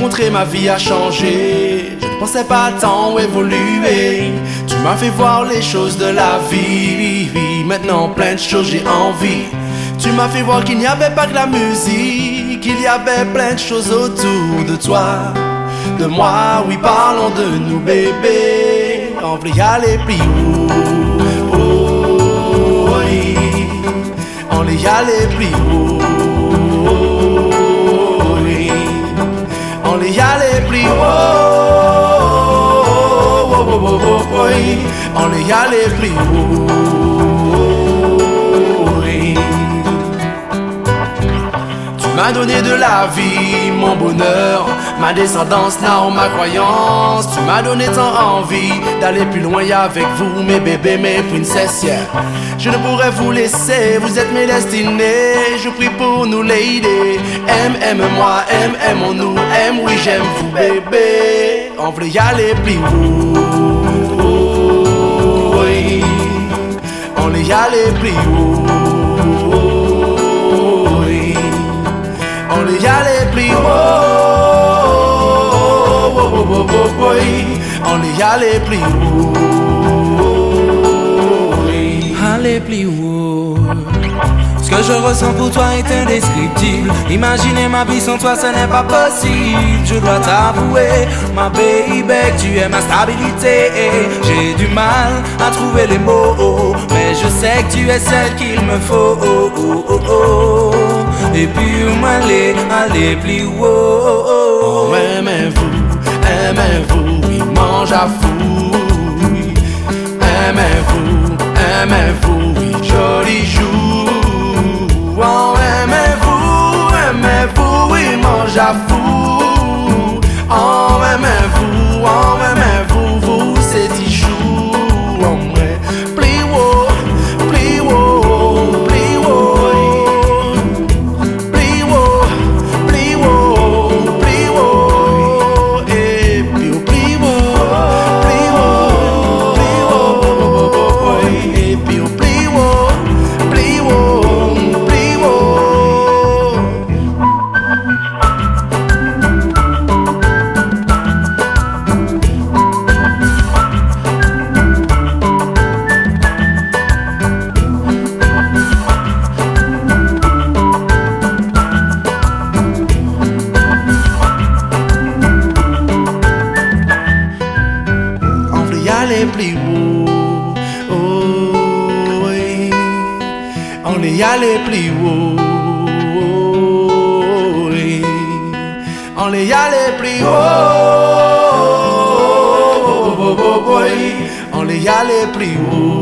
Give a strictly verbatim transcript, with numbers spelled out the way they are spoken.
rencontré, ma vie a changé. Je ne pensais pas tant évoluer. Tu m'as fait voir les choses de la vie. Maintenant plein de choses j'ai envie. Tu m'as fait voir qu'il n'y avait pas que la musique, qu'il y avait plein de choses autour de toi, de moi. Oui, parlons de nous, bébé. On veut y aller plus haut. Oh, oui. On veut y aller plus haut. Oh, oui. On veut y aller plus haut. Oh, oh, oh, oh, oh, oui. On veut y aller plus haut. Tu m'as donné de la vie, mon bonheur, ma descendance, now ma croyance. Tu m'as donné tant envie d'aller plus loin avec vous, mes bébés, mes princesses, yeah. Je ne pourrais vous laisser, vous êtes mes destinées. Je prie pour nous, lady. Aime, aime-moi, aime, aimons-nous. Aime, oui, j'aime vous, bébé. On veut y aller plus haut. Oh, oui. On veut y aller plus haut. On veut y aller plus haut. Oh, oh, oh, oh, oh, oui. On veut y aller plus haut. Oui. Aller plus haut. Ce que je ressens pour toi est indescriptible. Imaginer ma vie sans toi, ce n'est pas possible. Je dois t'avouer, ma baby, que tu es ma stabilité. J'ai du mal à trouver les mots, mais je sais que tu es celle qu'il me faut. Oh, oh, oh, oh. Et puis on m'allait aller plus haut. Oh, aimez-vous, aimez-vous, oui, mange à fou. Aimez-vous, aimez-vous, oui, joli jour. Oh, aimez-vous, aimez-vous, oui, mange à fou. Oh, aimez-vous, oh, aimez-vous, vous, c'est dix jours. Oh, ouais, plus haut, plus haut, plus haut. Plus haut, plus haut, plus haut. Et puis au plus haut, plus haut, plus haut. Et puis au plus haut, plus haut, plus haut. On veut y aller plus haut. Oh, oui. On veut y aller plus haut. Oh, oui. On veut y aller plus haut. Oh, oh, oh, oh, oui. On veut y aller plus haut.